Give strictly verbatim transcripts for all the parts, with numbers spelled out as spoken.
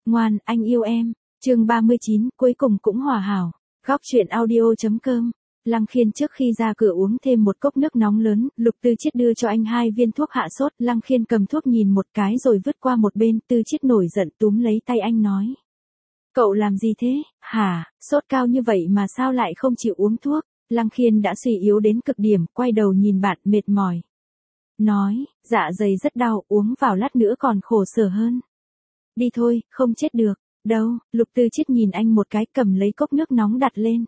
Ngoan, anh yêu em. Chương ba mươi chín, cuối cùng cũng hòa hảo. Góc truyện audio.com. Lăng Khiên trước khi ra cửa uống thêm một cốc nước nóng lớn, Lục Tư Chiết đưa cho anh hai viên thuốc hạ sốt, Lăng Khiên cầm thuốc nhìn một cái rồi vứt qua một bên, Tư Chiết nổi giận túm lấy tay anh nói. Cậu làm gì thế, hả, sốt cao như vậy mà sao lại không chịu uống thuốc? Lăng Khiên đã suy yếu đến cực điểm, quay đầu nhìn bạn mệt mỏi. Nói, dạ dày rất đau, uống vào lát nữa còn khổ sở hơn. Đi thôi, không chết được. Đâu, Lục Tư Chiết nhìn anh một cái cầm lấy cốc nước nóng đặt lên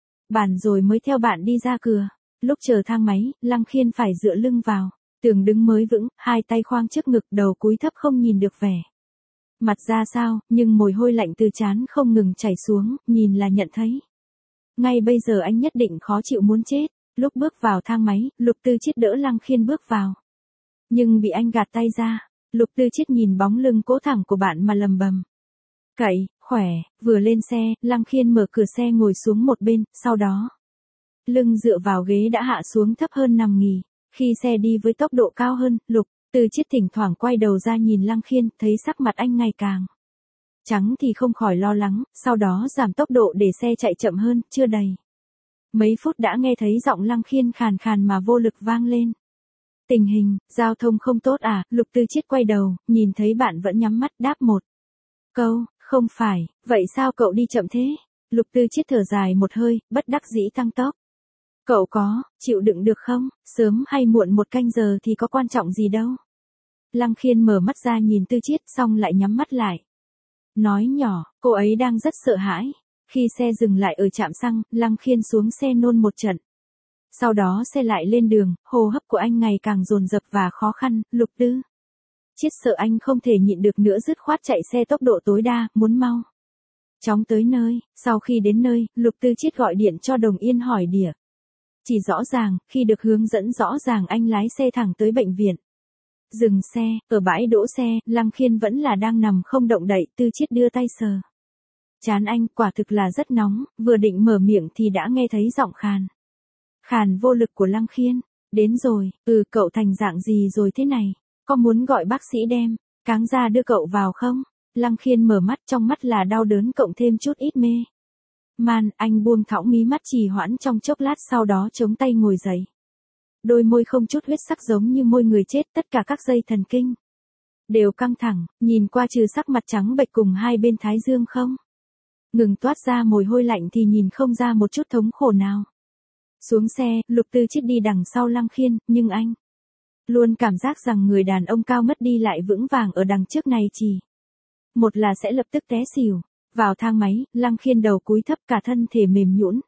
bàn rồi mới theo bạn đi ra cửa. Lúc chờ thang máy, Lăng Khiên phải dựa lưng vào tường đứng mới vững, hai tay khoang trước ngực, đầu cúi thấp không nhìn được vẻ mặt ra sao, nhưng mồ hôi lạnh từ trán không ngừng chảy xuống, nhìn là nhận thấy. Ngay bây giờ anh nhất định khó chịu muốn chết. Lúc bước vào thang máy, Lục Tư Chiết đỡ Lăng Khiên bước vào, nhưng bị anh gạt tay ra. Lục Tư Chiết nhìn bóng lưng cố thẳng của bạn mà lầm bầm. Cậy, khỏe, vừa lên xe, Lăng Khiên mở cửa xe ngồi xuống một bên, sau đó lưng dựa vào ghế đã hạ xuống thấp hơn nằm nghỉ. Khi xe đi với tốc độ cao hơn, Lục Tư Chiết thỉnh thoảng quay đầu ra nhìn Lăng Khiên, thấy sắc mặt anh ngày càng trắng thì không khỏi lo lắng, sau đó giảm tốc độ để xe chạy chậm hơn, chưa đầy mấy phút đã nghe thấy giọng Lăng Khiên khàn khàn mà vô lực vang lên. Tình hình, giao thông không tốt à? Lục Tư Chiết quay đầu, nhìn thấy bạn vẫn nhắm mắt đáp một câu, không phải, vậy sao cậu đi chậm thế? Lục Tư Chiết thở dài một hơi, bất đắc dĩ tăng tốc. Cậu có, chịu đựng được không? Sớm hay muộn một canh giờ thì có quan trọng gì đâu. Lăng Khiên mở mắt ra nhìn Tư Chiết xong lại nhắm mắt lại. Nói nhỏ, cô ấy đang rất sợ hãi. Khi xe dừng lại ở trạm xăng, Lăng Khiên xuống xe nôn một trận. Sau đó xe lại lên đường, hô hấp của anh ngày càng dồn dập và khó khăn. Lục Tư Chiết sợ anh không thể nhịn được nữa dứt khoát chạy xe tốc độ tối đa, muốn mau chóng tới nơi. Sau khi đến nơi, Lục Tư Chiết gọi điện cho Đồng Yên hỏi địa chỉ rõ ràng, khi được hướng dẫn rõ ràng anh lái xe thẳng tới bệnh viện. Dừng xe, ở bãi đỗ xe, Lăng Khiên vẫn là đang nằm không động đậy, Tư Chiết đưa tay sờ trán anh, quả thực là rất nóng, vừa định mở miệng thì đã nghe thấy giọng khàn khàn vô lực của Lăng Khiên. Đến rồi, ừ cậu thành dạng gì rồi thế này? Có muốn gọi bác sĩ đem cáng ra đưa cậu vào không? Lăng Khiên mở mắt, trong mắt là đau đớn cộng thêm chút ít mê man, anh buông thõng mí mắt trì hoãn trong chốc lát, sau đó chống tay ngồi dậy. Đôi môi không chút huyết sắc giống như môi người chết, tất cả các dây thần kinh đều căng thẳng, nhìn qua trừ sắc mặt trắng bệch cùng hai bên thái dương không ngừng toát ra mồ hôi lạnh thì nhìn không ra một chút thống khổ nào. Xuống xe, Lục Tư Chiết đi đằng sau Lăng Khiên, nhưng anh luôn cảm giác rằng người đàn ông cao mất đi lại vững vàng ở đằng trước này chỉ một là sẽ lập tức té xỉu. Vào thang máy, Lăng Khiên đầu cúi thấp, cả thân thể mềm nhũn,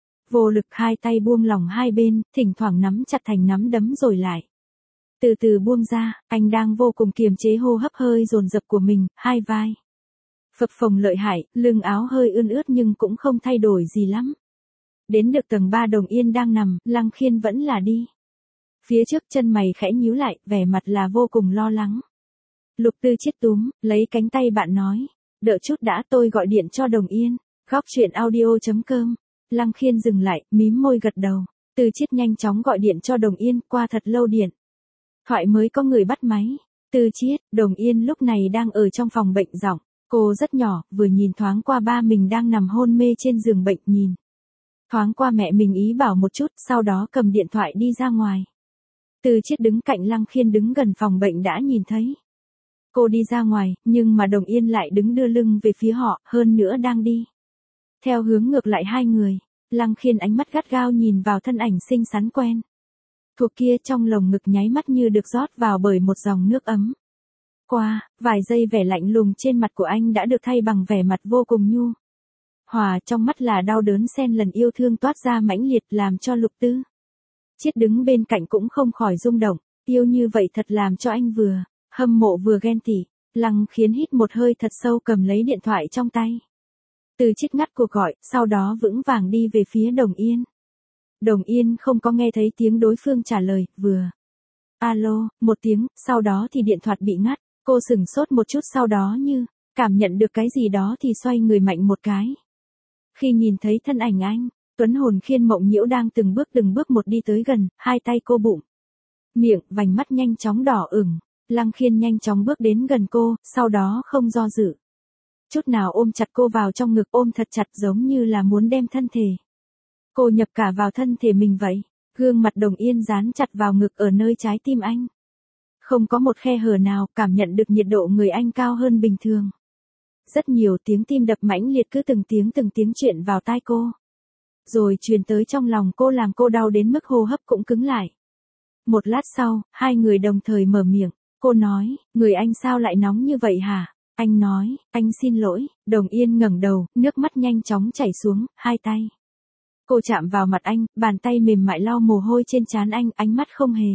vô lực, hai tay buông lỏng hai bên, thỉnh thoảng nắm chặt thành nắm đấm rồi lại từ từ buông ra. Anh đang vô cùng kiềm chế hô hấp hơi dồn dập của mình, hai vai phập phồng lợi hại, lưng áo hơi ươn ướt nhưng cũng không thay đổi gì lắm. Đến được tầng ba Đồng Yên đang nằm, Lăng Khiên vẫn là đi phía trước, chân mày khẽ nhíu lại, vẻ mặt là vô cùng lo lắng. Lục Tư Chiết túm lấy cánh tay bạn nói, đợi chút đã, tôi gọi điện cho Đồng Yên. Góc truyện audio.com. Lăng Khiên dừng lại, mím môi gật đầu. Tư Chiết nhanh chóng gọi điện cho Đồng Yên, qua thật lâu điện thoại mới có người bắt máy. Tư Chiết, Đồng Yên lúc này đang ở trong phòng bệnh, giọng cô rất nhỏ, vừa nhìn thoáng qua ba mình đang nằm hôn mê trên giường bệnh, nhìn thoáng qua mẹ mình ý bảo một chút, sau đó cầm điện thoại đi ra ngoài. Tư Chiết đứng cạnh Lăng Khiên đứng gần phòng bệnh đã nhìn thấy cô đi ra ngoài, nhưng mà Đồng Yên lại đứng đưa lưng về phía họ, hơn nữa đang đi theo hướng ngược lại hai người. Lăng Khiên ánh mắt gắt gao nhìn vào thân ảnh xinh xắn quen thuộc kia, trong lồng ngực nháy mắt như được rót vào bởi một dòng nước ấm. Qua vài giây vẻ lạnh lùng trên mặt của anh đã được thay bằng vẻ mặt vô cùng nhu hòa, trong mắt là đau đớn xen lần yêu thương toát ra mãnh liệt, làm cho Lục Tư Chiết đứng bên cạnh cũng không khỏi rung động. Yêu như vậy thật làm cho anh vừa hâm mộ vừa ghen tị. Lăng Khiên hít một hơi thật sâu, cầm lấy điện thoại trong tay. Tư Chiết ngắt cuộc gọi, sau đó vững vàng đi về phía Đồng Yên. Đồng Yên không có nghe thấy tiếng đối phương trả lời, vừa alo một tiếng, sau đó thì điện thoại bị ngắt. Cô sửng sốt một chút, sau đó như cảm nhận được cái gì đó thì xoay người mạnh một cái. Khi nhìn thấy thân ảnh anh, Tuấn hồn Khiên mộng nhiễu đang từng bước từng bước một đi tới gần, hai tay cô bụng miệng, vành mắt nhanh chóng đỏ ửng. Lăng Khiên nhanh chóng bước đến gần cô, sau đó không do dự chút nào ôm chặt cô vào trong ngực, ôm thật chặt giống như là muốn đem thân thể cô nhập cả vào thân thể mình vậy. Gương mặt Đồng Yên dán chặt vào ngực ở nơi trái tim anh. Không có một khe hở nào, cảm nhận được nhiệt độ người anh cao hơn bình thường. Rất nhiều tiếng tim đập mãnh liệt cứ từng tiếng từng tiếng chuyện vào tai cô. Rồi truyền tới trong lòng cô làm cô đau đến mức hô hấp cũng cứng lại. Một lát sau, hai người đồng thời mở miệng. Cô nói, người anh sao lại nóng như vậy hả? Anh nói, anh xin lỗi. Đồng Yên ngẩng đầu, nước mắt nhanh chóng chảy xuống, hai tay. Cô chạm vào mặt anh, bàn tay mềm mại lau mồ hôi trên trán anh, ánh mắt không hề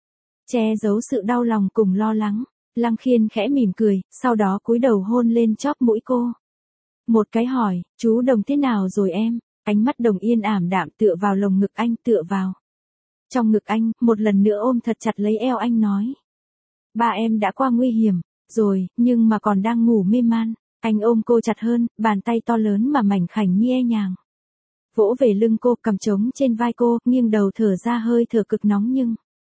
che giấu sự đau lòng cùng lo lắng. Lăng Khiên khẽ mỉm cười, sau đó cúi đầu hôn lên chóp mũi cô. Một cái hỏi, chú Đồng thế nào rồi em? Ánh mắt Đồng Yên ảm đạm tựa vào lồng ngực anh, tựa vào trong ngực anh, một lần nữa ôm thật chặt lấy eo anh nói. Ba em đã qua nguy hiểm rồi, nhưng mà còn đang ngủ mê man. Anh ôm cô chặt hơn, bàn tay to lớn mà mảnh khảnh nhẹ nhàng vỗ về lưng cô, cầm trống trên vai cô, nghiêng đầu thở ra hơi thở cực nóng nhưng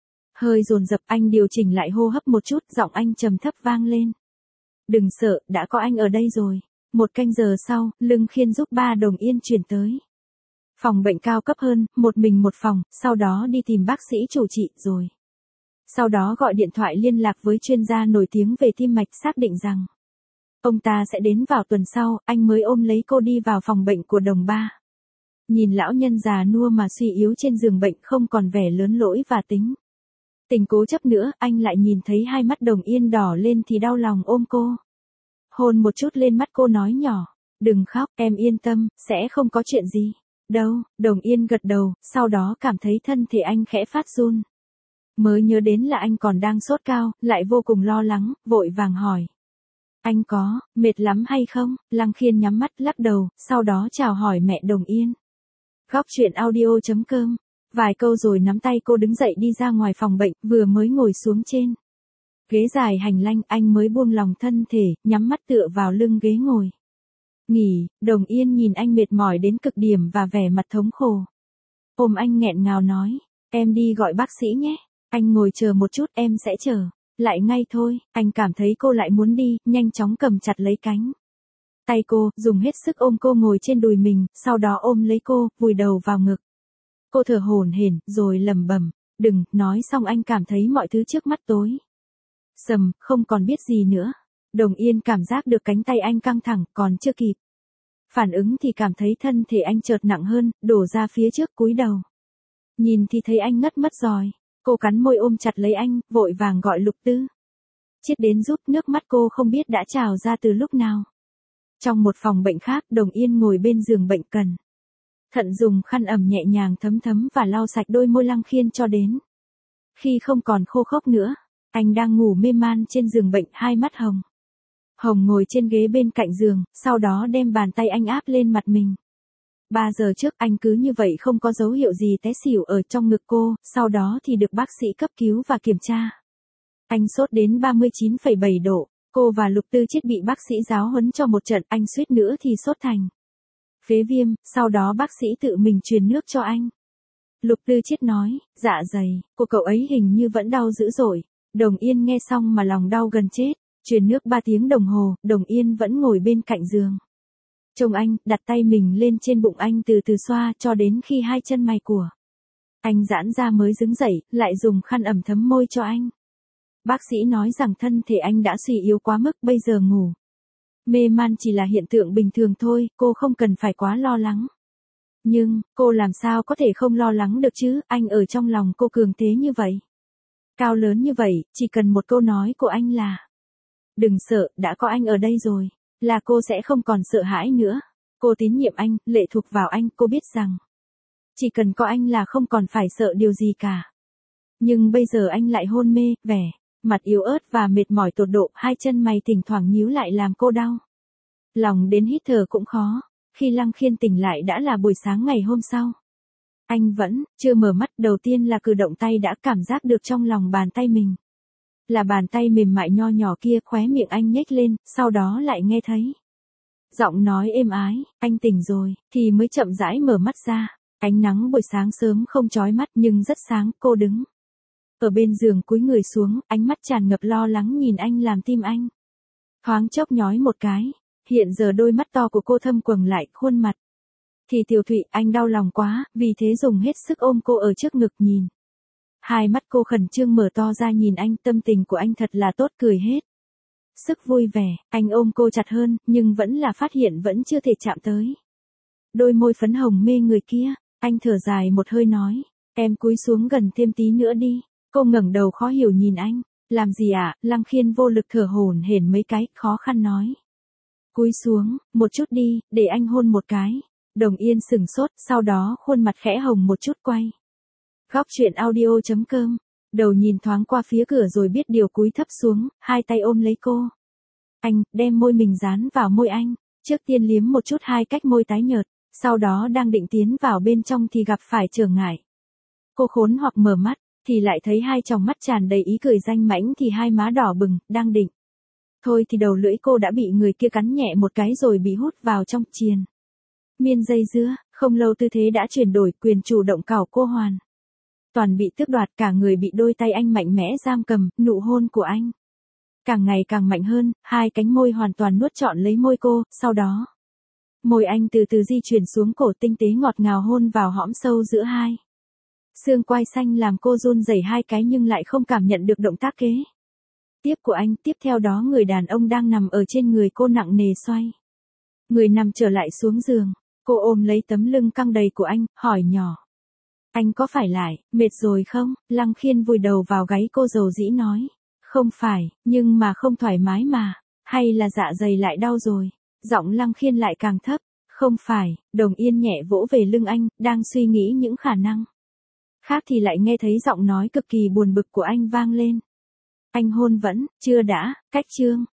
hơi dồn dập. Anh điều chỉnh lại hô hấp một chút, giọng anh trầm thấp vang lên. Đừng sợ, đã có anh ở đây rồi. Một canh giờ sau, Lăng Khiên giúp ba Đồng Yên chuyển tới phòng bệnh cao cấp hơn, một mình một phòng, sau đó đi tìm bác sĩ chủ trị rồi. Sau đó gọi điện thoại liên lạc với chuyên gia nổi tiếng về tim mạch, xác định rằng ông ta sẽ đến vào tuần sau. Anh mới ôm lấy cô đi vào phòng bệnh của Đồng ba. Nhìn lão nhân già nua mà suy yếu trên giường bệnh, không còn vẻ lớn lỗi và tính tình cố chấp nữa. Anh lại nhìn thấy hai mắt Đồng Yên đỏ lên thì đau lòng ôm cô, hôn một chút lên mắt cô, nói nhỏ, đừng khóc, em yên tâm, sẽ không có chuyện gì đâu. Đồng Yên gật đầu, sau đó cảm thấy thân thể anh khẽ phát run. Mới nhớ đến là anh còn đang sốt cao, lại vô cùng lo lắng, vội vàng hỏi. Anh có mệt lắm hay không? Lăng Khiên nhắm mắt lắc đầu, sau đó chào hỏi mẹ Đồng Yên. Góc truyện audio chấm com. Vài câu rồi nắm tay cô đứng dậy đi ra ngoài phòng bệnh, vừa mới ngồi xuống trên ghế dài hành lang, anh mới buông lòng thân thể, nhắm mắt tựa vào lưng ghế ngồi nghỉ. Đồng Yên nhìn anh mệt mỏi đến cực điểm và vẻ mặt thống khổ. Ôm anh nghẹn ngào nói, em đi gọi bác sĩ nhé. Anh ngồi chờ một chút, em sẽ chờ lại ngay thôi. Anh cảm thấy cô lại muốn đi, nhanh chóng cầm chặt lấy cánh tay cô, dùng hết sức ôm cô ngồi trên đùi mình, sau đó ôm lấy cô, vùi đầu vào ngực cô, thở hổn hển, rồi lẩm bẩm, đừng. Nói xong anh cảm thấy mọi thứ trước mắt tối sầm, không còn biết gì nữa. Đồng Yên cảm giác được cánh tay anh căng thẳng, còn chưa kịp phản ứng thì cảm thấy thân thể anh chợt nặng hơn, đổ ra phía trước, cúi đầu nhìn thì thấy anh ngất mất rồi. Cô cắn môi ôm chặt lấy anh, vội vàng gọi Lục Tư Chiết đến giúp. Nước mắt cô không biết đã trào ra từ lúc nào. Trong một phòng bệnh khác, Đồng Yên ngồi bên giường bệnh, cẩn thận dùng khăn ẩm nhẹ nhàng thấm thấm và lau sạch đôi môi Lăng Khiên cho đến khi không còn khô khốc nữa. Anh đang ngủ mê man trên giường bệnh, hai mắt hồng hồng ngồi trên ghế bên cạnh giường, sau đó đem bàn tay anh áp lên mặt mình. Ba giờ trước, anh cứ như vậy không có dấu hiệu gì té xỉu ở trong ngực cô, sau đó thì được bác sĩ cấp cứu và kiểm tra. Anh sốt đến ba mươi chín phẩy bảy độ. Cô và Lục Tư Chiết bị bác sĩ giáo huấn cho một trận, anh suýt nữa thì sốt thành phế viêm, sau đó bác sĩ tự mình truyền nước cho anh. Lục Tư Chiết nói, dạ dày của cậu ấy hình như vẫn đau dữ dội. Đồng Yên nghe xong mà lòng đau gần chết. Truyền nước ba tiếng đồng hồ, Đồng Yên vẫn ngồi bên cạnh giường trông anh, đặt tay mình lên trên bụng anh từ từ xoa, cho đến khi hai chân mày của anh giãn ra mới đứng dậy, lại dùng khăn ẩm thấm môi cho anh. Bác sĩ nói rằng thân thể anh đã suy yếu quá mức, bây giờ ngủ mê man chỉ là hiện tượng bình thường thôi, cô không cần phải quá lo lắng. Nhưng, cô làm sao có thể không lo lắng được chứ, anh ở trong lòng cô cường thế như vậy, cao lớn như vậy, chỉ cần một câu nói của anh là đừng sợ, đã có anh ở đây rồi, là cô sẽ không còn sợ hãi nữa. Cô tín nhiệm anh, lệ thuộc vào anh, cô biết rằng chỉ cần có anh là không còn phải sợ điều gì cả. Nhưng bây giờ anh lại hôn mê, vẻ mặt yếu ớt và mệt mỏi tột độ, hai chân mày thỉnh thoảng nhíu lại làm cô đau lòng đến hít thở cũng khó. Khi Lăng Khiên tỉnh lại đã là buổi sáng ngày hôm sau. Anh vẫn chưa mở mắt, đầu tiên là cử động tay đã cảm giác được trong lòng bàn tay mình là bàn tay mềm mại nho nhỏ kia. Khóe miệng anh nhếch lên, sau đó lại nghe thấy giọng nói êm ái, anh tỉnh rồi, thì mới chậm rãi mở mắt ra. Ánh nắng buổi sáng sớm không chói mắt nhưng rất sáng. Cô đứng ở bên giường cúi người xuống, ánh mắt tràn ngập lo lắng nhìn anh, làm tim anh thoáng chốc nhói một cái. Hiện giờ đôi mắt to của cô thâm quầng lại, khuôn mặt. Thì Tiểu Thụy, anh đau lòng quá, vì thế dùng hết sức ôm cô ở trước ngực nhìn. Hai mắt cô khẩn trương mở to ra nhìn anh, tâm tình của anh thật là tốt, cười hết sức vui vẻ, anh ôm cô chặt hơn, nhưng vẫn là phát hiện vẫn chưa thể chạm tới đôi môi phấn hồng mê người kia. Anh thở dài một hơi nói, em cúi xuống gần thêm tí nữa đi. Cô ngẩng đầu khó hiểu nhìn anh, làm gì ạ? À? Lăng Khiên vô lực thở hổn hển mấy cái, khó khăn nói. Cúi xuống, một chút đi, để anh hôn một cái. Đồng Yên sửng sốt, sau đó khuôn mặt khẽ hồng một chút quay. Góc truyện audio chấm com, đầu nhìn thoáng qua phía cửa rồi biết điều cúi thấp xuống, hai tay ôm lấy cô. Anh, đem môi mình dán vào môi anh, trước tiên liếm một chút hai cách môi tái nhợt, sau đó đang định tiến vào bên trong thì gặp phải trở ngại. Cô khốn hoặc mở mắt, thì lại thấy hai tròng mắt tràn đầy ý cười danh mãnh thì hai má đỏ bừng, đang định. Thôi thì đầu lưỡi cô đã bị người kia cắn nhẹ một cái rồi bị hút vào trong triền miên dây dưa, không lâu tư thế đã chuyển đổi, quyền chủ động cào cô hoàn toàn bị tước đoạt, cả người bị đôi tay anh mạnh mẽ giam cầm, nụ hôn của anh càng ngày càng mạnh hơn, hai cánh môi hoàn toàn nuốt trọn lấy môi cô, sau đó môi anh từ từ di chuyển xuống cổ, tinh tế ngọt ngào hôn vào hõm sâu giữa hai xương quai xanh, làm cô run rẩy hai cái nhưng lại không cảm nhận được động tác kế tiếp của anh. Tiếp theo đó người đàn ông đang nằm ở trên người cô nặng nề xoay người nằm trở lại xuống giường, cô ôm lấy tấm lưng căng đầy của anh, hỏi nhỏ. Anh có phải lại, mệt rồi không? Lăng Khiên vùi đầu vào gáy cô dầu dĩ nói. Không phải, nhưng mà không thoải mái mà, hay là dạ dày lại đau rồi? Giọng Lăng Khiên lại càng thấp. Không phải, Đồng Yên nhẹ vỗ về lưng anh, đang suy nghĩ những khả năng khác thì lại nghe thấy giọng nói cực kỳ buồn bực của anh vang lên. Anh hôn vẫn, chưa đã, cách chương.